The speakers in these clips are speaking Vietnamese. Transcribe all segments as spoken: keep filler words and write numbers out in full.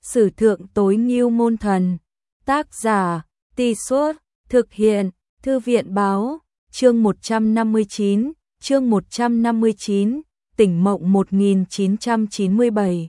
Sử thượng tối ngưu môn thần. Tác giả, Tì Suốt, thực hiện, Thư viện báo, chương một trăm năm mươi chín, chương một trăm năm mươi chín, Tỉnh Mộng một nghìn chín trăm chín mươi bảy.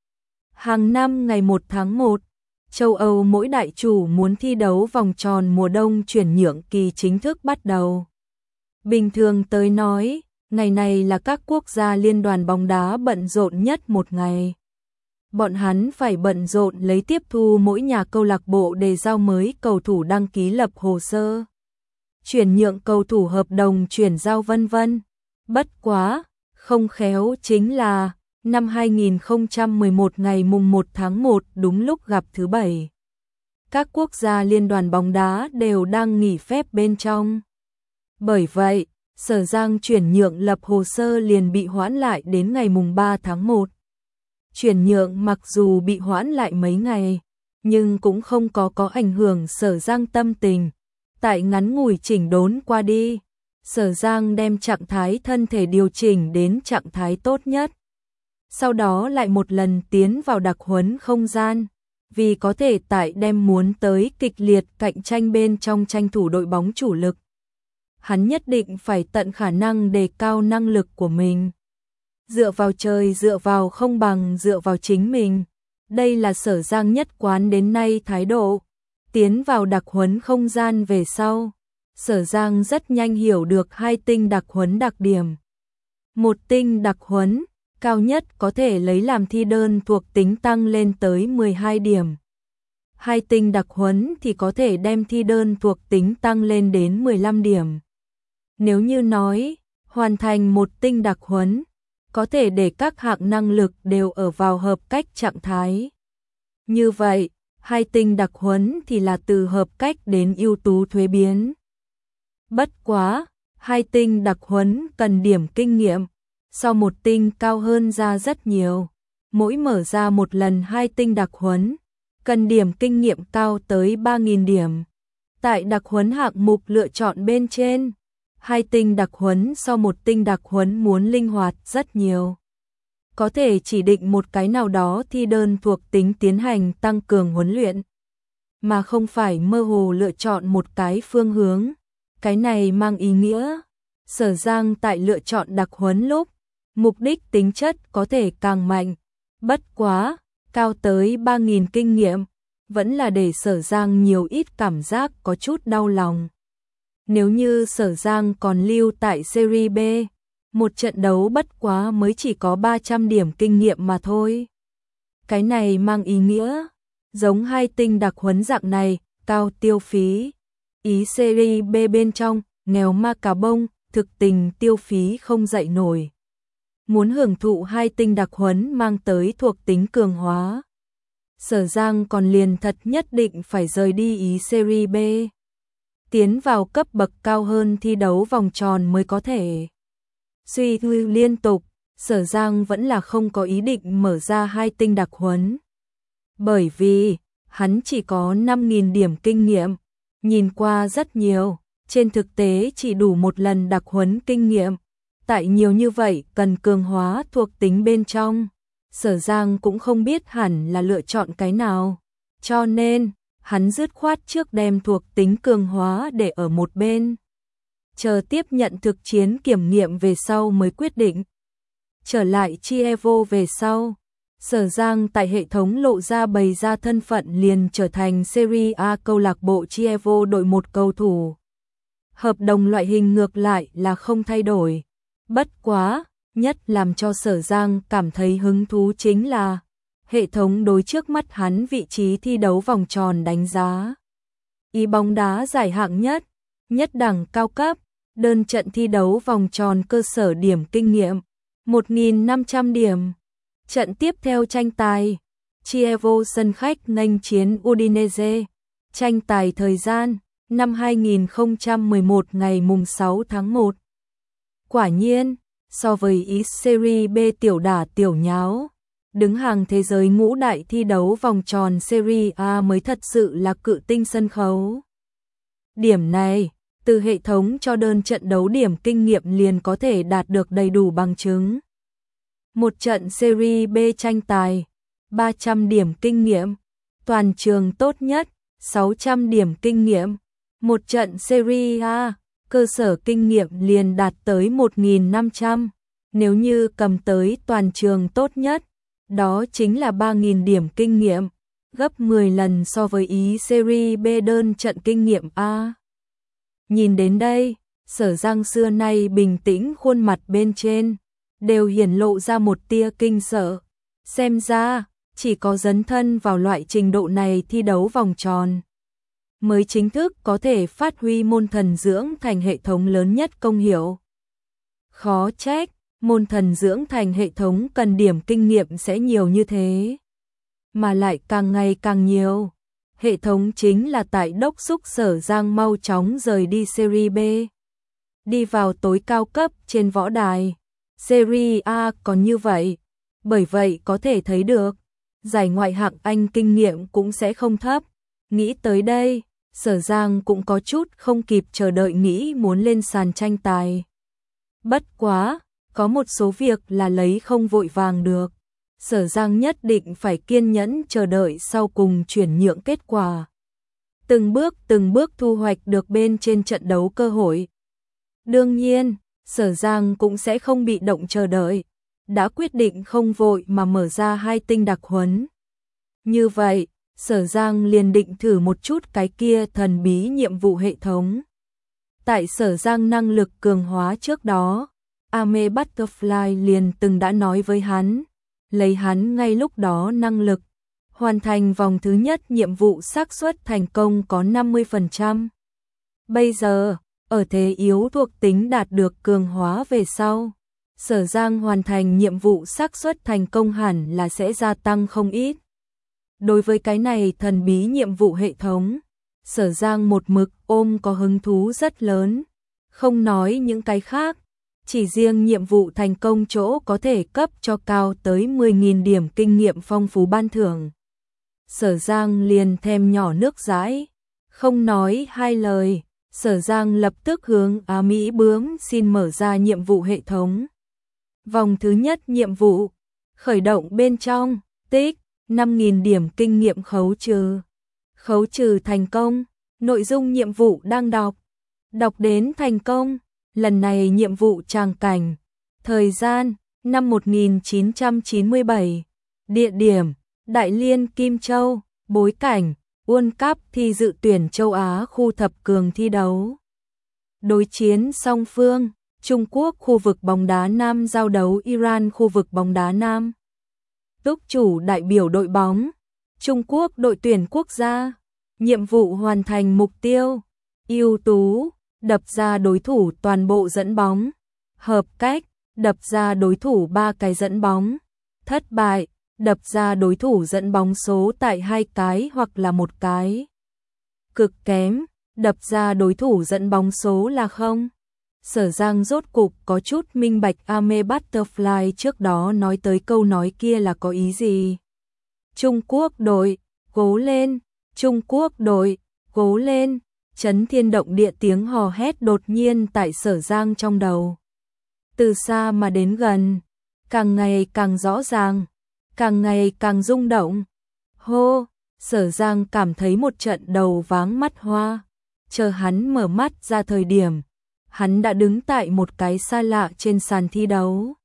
Hàng năm ngày một tháng một, châu Âu mỗi đại chủ muốn thi đấu vòng tròn mùa đông chuyển nhượng kỳ chính thức bắt đầu. Bình thường tới nói, ngày này là các quốc gia liên đoàn bóng đá bận rộn nhất một ngày. Bọn hắn phải bận rộn lấy tiếp thu mỗi nhà câu lạc bộ để giao mới cầu thủ đăng ký lập hồ sơ, chuyển nhượng cầu thủ hợp đồng chuyển giao vân vân. Bất quá, không khéo chính là năm hai nghìn không trăm mười một ngày mùng một tháng một đúng lúc gặp thứ bảy. Các quốc gia liên đoàn bóng đá đều đang nghỉ phép bên trong. Bởi vậy, Sở Giang chuyển nhượng lập hồ sơ liền bị hoãn lại đến ngày mùng ba tháng một. Chuyển nhượng mặc dù bị hoãn lại mấy ngày, nhưng cũng không có có ảnh hưởng Sở Giang tâm tình. Tại ngắn ngủi chỉnh đốn qua đi, Sở Giang đem trạng thái thân thể điều chỉnh đến trạng thái tốt nhất. Sau đó lại một lần tiến vào đặc huấn không gian, vì có thể tại đem muốn tới kịch liệt cạnh tranh bên trong tranh thủ đội bóng chủ lực. Hắn nhất định phải tận khả năng đề cao năng lực của mình. Dựa vào trời dựa vào không bằng dựa vào chính mình. Đây là Sở Giang nhất quán đến nay thái độ. Tiến vào đặc huấn không gian về sau, Sở Giang rất nhanh hiểu được hai tinh đặc huấn đặc điểm. Một tinh đặc huấn, cao nhất có thể lấy làm thi đơn thuộc tính tăng lên tới mười hai điểm. Hai tinh đặc huấn thì có thể đem thi đơn thuộc tính tăng lên đến mười lăm điểm. Nếu như nói, hoàn thành một tinh đặc huấn, có thể để các hạng năng lực đều ở vào hợp cách trạng thái. Như vậy, hai tinh đặc huấn thì là từ hợp cách đến ưu tú thuế biến. Bất quá, hai tinh đặc huấn cần điểm kinh nghiệm, so một tinh cao hơn ra rất nhiều. Mỗi mở ra một lần hai tinh đặc huấn, cần điểm kinh nghiệm cao tới ba nghìn điểm. Tại đặc huấn hạng mục lựa chọn bên trên, hai tinh đặc huấn so một tinh đặc huấn muốn linh hoạt rất nhiều. Có thể chỉ định một cái nào đó thi đơn thuộc tính tiến hành tăng cường huấn luyện, mà không phải mơ hồ lựa chọn một cái phương hướng. Cái này mang ý nghĩa, Sở Giang tại lựa chọn đặc huấn lúc, mục đích tính chất có thể càng mạnh. Bất quá, cao tới ba nghìn kinh nghiệm, vẫn là để Sở Giang nhiều ít cảm giác có chút đau lòng. Nếu như Sở Giang còn lưu tại Serie B, một trận đấu bất quá mới chỉ có ba trăm điểm kinh nghiệm mà thôi. Cái này mang ý nghĩa, giống hai tinh đặc huấn dạng này, cao tiêu phí. Ý Serie B bên trong, nghèo ma cà bông, thực tình tiêu phí không dậy nổi. Muốn hưởng thụ hai tinh đặc huấn mang tới thuộc tính cường hóa, Sở Giang còn liền thật nhất định phải rời đi ý Serie B. Tiến vào cấp bậc cao hơn thi đấu vòng tròn mới có thể. Suy tư liên tục, Sở Giang vẫn là không có ý định mở ra hai tinh đặc huấn. Bởi vì, hắn chỉ có năm nghìn điểm kinh nghiệm, nhìn qua rất nhiều, trên thực tế chỉ đủ một lần đặc huấn kinh nghiệm. Tại nhiều như vậy cần cường hóa thuộc tính bên trong, Sở Giang cũng không biết hẳn là lựa chọn cái nào. Cho nên, hắn dứt khoát trước đem thuộc tính cường hóa để ở một bên. Chờ tiếp nhận thực chiến kiểm nghiệm về sau mới quyết định. Trở lại Chievo về sau, Sở Giang tại hệ thống lộ ra bày ra thân phận liền trở thành Serie A câu lạc bộ Chievo đội một cầu thủ. Hợp đồng loại hình ngược lại là không thay đổi. Bất quá, nhất làm cho Sở Giang cảm thấy hứng thú chính là hệ thống đối trước mắt hắn vị trí thi đấu vòng tròn đánh giá. Ý bóng đá giải hạng nhất, nhất đẳng cao cấp, đơn trận thi đấu vòng tròn cơ sở điểm kinh nghiệm, một nghìn năm trăm điểm. Trận tiếp theo tranh tài, Chievo sân khách nghênh chiến Udinese. Tranh tài thời gian, năm hai nghìn không trăm mười một ngày mùng sáu tháng một. Quả nhiên, so với ý Serie B tiểu đả tiểu nháo, đứng hàng thế giới ngũ đại thi đấu vòng tròn Serie A mới thật sự là cự tinh sân khấu. Điểm này, từ hệ thống cho đơn trận đấu điểm kinh nghiệm liền có thể đạt được đầy đủ bằng chứng. Một trận Serie B tranh tài, ba trăm điểm kinh nghiệm, toàn trường tốt nhất, sáu trăm điểm kinh nghiệm. Một trận Serie A, cơ sở kinh nghiệm liền đạt tới một nghìn năm trăm, nếu như cầm tới toàn trường tốt nhất, đó chính là ba nghìn điểm kinh nghiệm, gấp mười lần so với ý Serie B đơn trận kinh nghiệm A. Nhìn đến đây, Sở Giang xưa nay bình tĩnh khuôn mặt bên trên, đều hiển lộ ra một tia kinh sợ. Xem ra, chỉ có dấn thân vào loại trình độ này thi đấu vòng tròn, mới chính thức có thể phát huy môn thần dưỡng thành hệ thống lớn nhất công hiệu. Khó trách, môn thần dưỡng thành hệ thống cần điểm kinh nghiệm sẽ nhiều như thế, mà lại càng ngày càng nhiều. Hệ thống chính là tại đốc xúc Sở Giang mau chóng rời đi Serie B, đi vào tối cao cấp trên võ đài. Serie A còn như vậy, bởi vậy có thể thấy được, giải ngoại hạng Anh kinh nghiệm cũng sẽ không thấp. Nghĩ tới đây, Sở Giang cũng có chút không kịp chờ đợi nghĩ muốn lên sàn tranh tài. Bất quá, có một số việc là lấy không vội vàng được. Sở Giang nhất định phải kiên nhẫn chờ đợi sau cùng chuyển nhượng kết quả. Từng bước từng bước thu hoạch được bên trên trận đấu cơ hội. Đương nhiên, Sở Giang cũng sẽ không bị động chờ đợi, đã quyết định không vội mà mở ra hai tinh đặc huấn. Như vậy, Sở Giang liền định thử một chút cái kia thần bí nhiệm vụ hệ thống. Tại Sở Giang năng lực cường hóa trước đó, Ame Butterfly liền từng đã nói với hắn, lấy hắn ngay lúc đó năng lực, hoàn thành vòng thứ nhất nhiệm vụ xác suất thành công có năm mươi phần trăm. Bây giờ, ở thế yếu thuộc tính đạt được cường hóa về sau, Sở Giang hoàn thành nhiệm vụ xác suất thành công hẳn là sẽ gia tăng không ít. Đối với cái này thần bí nhiệm vụ hệ thống, Sở Giang một mực ôm có hứng thú rất lớn, không nói những cái khác, chỉ riêng nhiệm vụ thành công chỗ có thể cấp cho cao tới mười nghìn điểm kinh nghiệm phong phú ban thưởng. Sở Giang liền thèm nhỏ nước dãi, không nói hai lời, Sở Giang lập tức hướng Á Mỹ bướm xin mở ra nhiệm vụ hệ thống. Vòng thứ nhất nhiệm vụ, khởi động bên trong, tích, năm nghìn điểm kinh nghiệm khấu trừ. Khấu trừ thành công, nội dung nhiệm vụ đang đọc. Đọc đến thành công, lần này nhiệm vụ tràng cảnh, thời gian, năm một nghìn chín trăm chín mươi bảy, địa điểm, Đại Liên Kim Châu, bối cảnh, World Cup thi dự tuyển châu Á khu thập cường thi đấu. Đối chiến song phương, Trung Quốc khu vực bóng đá nam giao đấu Iran khu vực bóng đá nam. Túc chủ đại biểu đội bóng, Trung Quốc đội tuyển quốc gia, nhiệm vụ hoàn thành mục tiêu, ưu tú, đập ra đối thủ toàn bộ dẫn bóng, hợp cách, đập ra đối thủ ba cái dẫn bóng, thất bại, đập ra đối thủ dẫn bóng số tại hai cái hoặc là một cái. Cực kém, đập ra đối thủ dẫn bóng số là không. Sở Giang rốt cục có chút minh bạch Ame Butterfly trước đó nói tới câu nói kia là có ý gì. Trung Quốc đội, cố lên, Trung Quốc đội, cố lên, chấn thiên động địa tiếng hò hét đột nhiên tại Sở Giang trong đầu. Từ xa mà đến gần, càng ngày càng rõ ràng, càng ngày càng rung động. Hô, Sở Giang cảm thấy một trận đầu váng mắt hoa, chờ hắn mở mắt ra thời điểm, hắn đã đứng tại một cái xa lạ trên sàn thi đấu.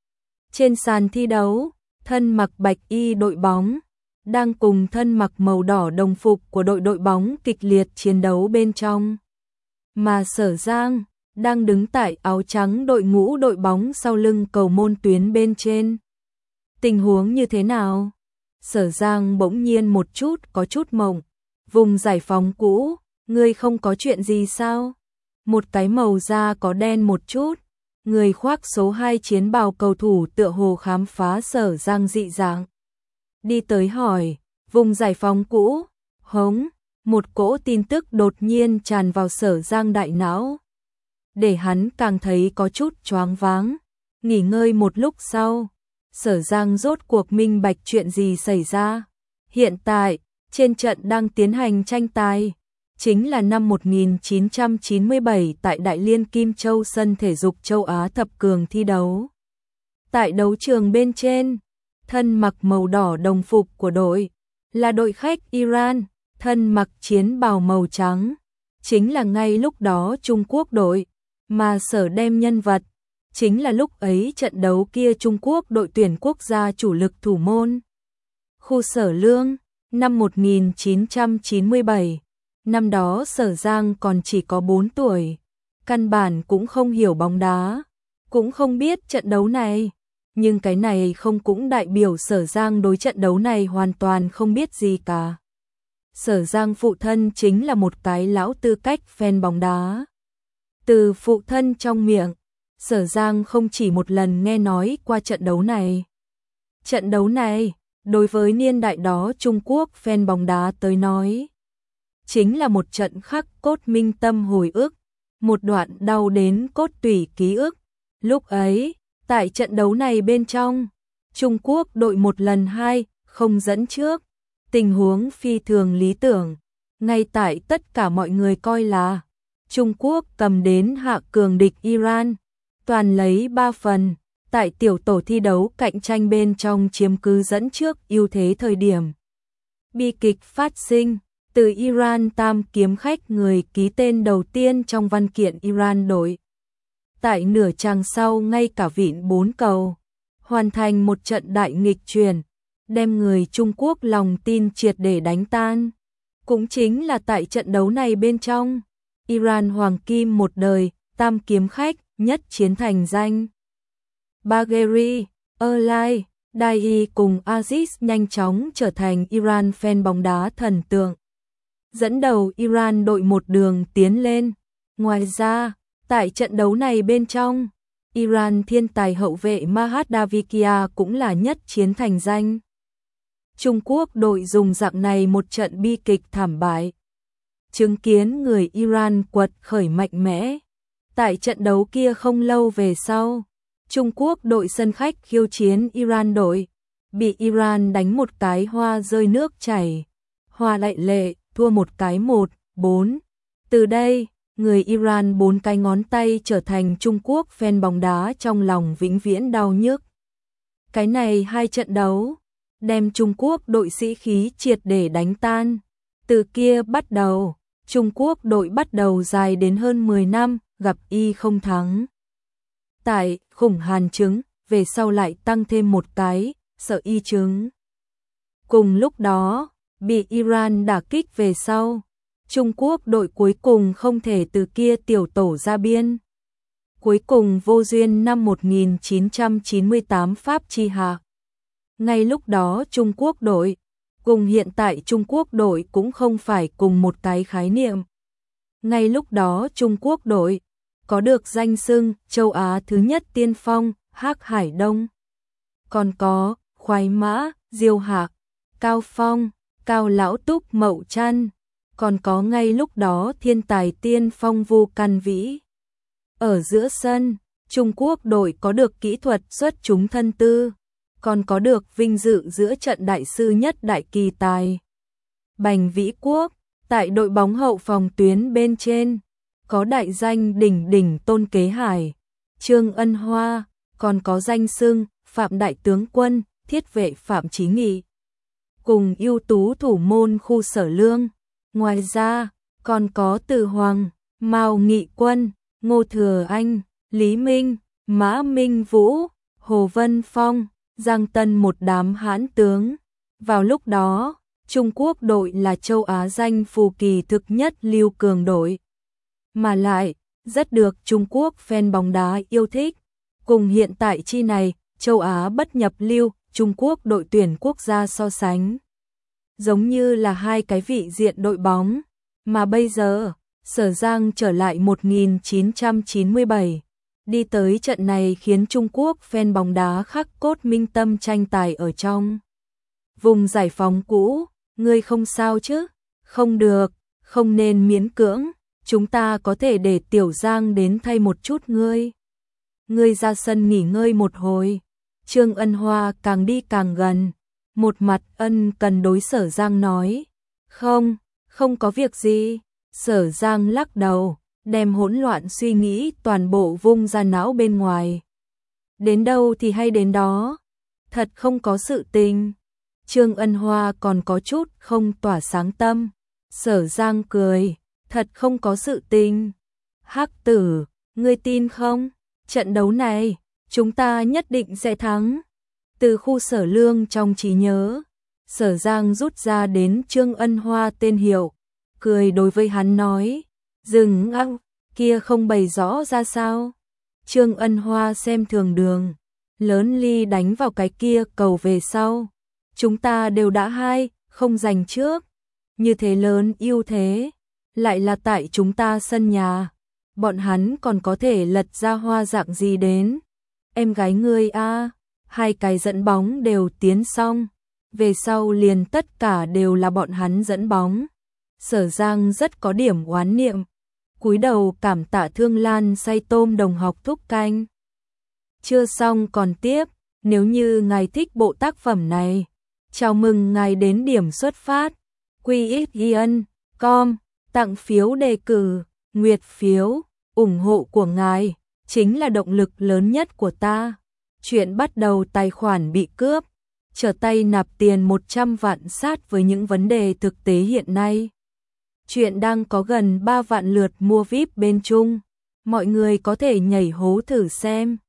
Trên sàn thi đấu, thân mặc bạch y đội bóng, đang cùng thân mặc màu đỏ đồng phục của đội đội bóng kịch liệt chiến đấu bên trong. Mà Sở Giang, đang đứng tại áo trắng đội ngũ đội bóng sau lưng cầu môn tuyến bên trên. Tình huống như thế nào? Sở Giang bỗng nhiên một chút có chút mộng. Vùng giải phóng cũ, ngươi không có chuyện gì sao? Một cái màu da có đen một chút, người khoác số hai chiến bào cầu thủ tựa hồ khám phá Sở Giang dị dạng. Đi tới hỏi, vùng giải phóng cũ, hống, một cỗ tin tức đột nhiên tràn vào Sở Giang đại não. Để hắn càng thấy có chút choáng váng, nghỉ ngơi một lúc sau, Sở Giang rốt cuộc minh bạch chuyện gì xảy ra. Hiện tại, trên trận đang tiến hành tranh tài, chính là năm một nghìn chín trăm chín mươi bảy tại Đại Liên Kim Châu sân thể dục châu Á thập cường thi đấu. Tại đấu trường bên trên, thân mặc màu đỏ đồng phục của đội, là đội khách Iran, thân mặc chiến bào màu trắng. Chính là ngay lúc đó Trung Quốc đội, mà Sở đem nhân vật. Chính là lúc ấy trận đấu kia Trung Quốc đội tuyển quốc gia chủ lực thủ môn. Khu Sở Lương, năm một nghìn chín trăm chín mươi bảy, năm đó Sở Giang còn chỉ có bốn tuổi, căn bản cũng không hiểu bóng đá, cũng không biết trận đấu này. Nhưng cái này không cũng đại biểu Sở Giang đối trận đấu này hoàn toàn không biết gì cả. Sở Giang phụ thân chính là một cái lão tư cách fan bóng đá. Từ phụ thân trong miệng, Sở Giang không chỉ một lần nghe nói qua trận đấu này. Trận đấu này, đối với niên đại đó Trung Quốc fan bóng đá tới nói, chính là một trận khắc cốt minh tâm hồi ức, một đoạn đau đến cốt tủy ký ức. Lúc ấy, tại trận đấu này bên trong, Trung Quốc đội một lần hai, không dẫn trước. Tình huống phi thường lý tưởng, ngay tại tất cả mọi người coi là Trung Quốc cầm đến hạ cường địch Iran, toàn lấy ba phần, tại tiểu tổ thi đấu cạnh tranh bên trong chiếm cứ dẫn trước ưu thế thời điểm. Bi kịch phát sinh, từ Iran tam kiếm khách người ký tên đầu tiên trong văn kiện Iran đội. Tại nửa chặng sau ngay cả vịn bốn cầu, hoàn thành một trận đại nghịch chuyển, đem người Trung Quốc lòng tin triệt để đánh tan. Cũng chính là tại trận đấu này bên trong, Iran hoàng kim một đời, tam kiếm khách, nhất chiến thành danh. Bagheri, Erlai, Dai cùng Aziz nhanh chóng trở thành Iran fan bóng đá thần tượng. Dẫn đầu Iran đội một đường tiến lên. Ngoài ra, tại trận đấu này bên trong, Iran thiên tài hậu vệ Mahat Davikia cũng là nhất chiến thành danh. Trung Quốc đội dùng dạng này một trận bi kịch thảm bại, chứng kiến người Iran quật khởi mạnh mẽ. Tại trận đấu kia không lâu về sau, Trung Quốc đội sân khách khiêu chiến Iran đội, bị Iran đánh một cái hoa rơi nước chảy, hoa lại lệ, thua một cái một, bốn. Từ đây, người Iran bốn cái ngón tay trở thành Trung Quốc fan bóng đá trong lòng vĩnh viễn đau nhức. Cái này hai trận đấu, đem Trung Quốc đội sĩ khí triệt để đánh tan. Từ kia bắt đầu, Trung Quốc đội bắt đầu dài đến hơn mười năm, gặp y không thắng. Tại khủng hàn chứng, về sau lại tăng thêm một cái, sợ y chứng. Cùng lúc đó, bị Iran đả kích về sau, Trung Quốc đội cuối cùng không thể từ kia tiểu tổ ra biên. Cuối cùng vô duyên năm một nghìn chín trăm chín mươi tám Pháp chi hạ. Ngay lúc đó Trung Quốc đội, cùng hiện tại Trung Quốc đội cũng không phải cùng một cái khái niệm. Ngay lúc đó Trung Quốc đội, có được danh xưng châu Á thứ nhất tiên phong, Hắc Hải Đông. Còn có, Khoái Mã, Diêu Hạc, Cao Phong, Cao Lão Túc Mậu Trăn. Còn có ngay lúc đó thiên tài tiên phong Vu Căn Vĩ. Ở giữa sân, Trung Quốc đội có được kỹ thuật xuất chúng thân tư, còn có được vinh dự giữa trận đại sư nhất đại kỳ tài. Bành Vĩ Quốc, tại đội bóng hậu phòng tuyến bên trên, có đại danh đỉnh đỉnh Tôn Kế Hải, Trương Ân Hoa, còn có danh xưng Phạm Đại Tướng Quân, thiết vệ Phạm Chí Nghị. Cùng ưu tú thủ môn khu Sở Lương. Ngoài ra, còn có Từ Hoàng, Mao Nghị Quân, Ngô Thừa Anh, Lý Minh, Mã Minh Vũ, Hồ Vân Phong, Giang Tân một đám hãn tướng. Vào lúc đó, Trung Quốc đội là châu Á danh phù kỳ thực nhất lưu cường đội. Mà lại, rất được Trung Quốc fan bóng đá yêu thích. Cùng hiện tại chi này, châu Á bất nhập lưu, Trung Quốc đội tuyển quốc gia so sánh. Giống như là hai cái vị diện đội bóng. Mà bây giờ, Sở Giang trở lại một nghìn chín trăm chín mươi bảy. Đi tới trận này khiến Trung Quốc fan bóng đá khắc cốt minh tâm tranh tài ở trong vùng giải phóng cũ. Ngươi không sao chứ? Không được, không nên miễn cưỡng. Chúng ta có thể để Tiểu Giang đến thay một chút ngươi. Ngươi ra sân nghỉ ngơi một hồi. Trương Ân Hoa càng đi càng gần. Một mặt ân cần đối Sở Giang nói. Không, không có việc gì. Sở Giang lắc đầu, đem hỗn loạn suy nghĩ toàn bộ vung ra não bên ngoài. Đến đâu thì hay đến đó. Thật không có sự tình. Trương Ân Hoa còn có chút không tỏa sáng tâm. Sở Giang cười, thật không có sự tình. Hắc Tử, ngươi tin không? Trận đấu này, chúng ta nhất định sẽ thắng. Từ khu Sở Lương trong trí nhớ, Sở Giang rút ra đến Trương Ân Hoa tên hiệu, cười đối với hắn nói, dừng ăng, kia không bày rõ ra sao. Trương Ân Hoa xem thường đường, lớn ly đánh vào cái kia cầu về sau. Chúng ta đều đã hai, không giành trước. Như thế lớn ưu thế, lại là tại chúng ta sân nhà. Bọn hắn còn có thể lật ra hoa dạng gì đến. Em gái ngươi a, hai cái dẫn bóng đều tiến xong. Về sau liền tất cả đều là bọn hắn dẫn bóng. Sở Giang rất có điểm oán niệm. Cúi đầu cảm tạ Thương Lan say tôm đồng học thúc canh. Chưa xong còn tiếp, nếu như ngài thích bộ tác phẩm này, chào mừng ngài đến điểm xuất phát. quy ích giê com, tặng phiếu đề cử, nguyệt phiếu, ủng hộ của ngài, chính là động lực lớn nhất của ta. Chuyện bắt đầu tài khoản bị cướp, trở tay nạp tiền một trăm vạn sát với những vấn đề thực tế hiện nay. Chuyện đang có gần ba vạn lượt mua víp bên Trung, mọi người có thể nhảy hố thử xem.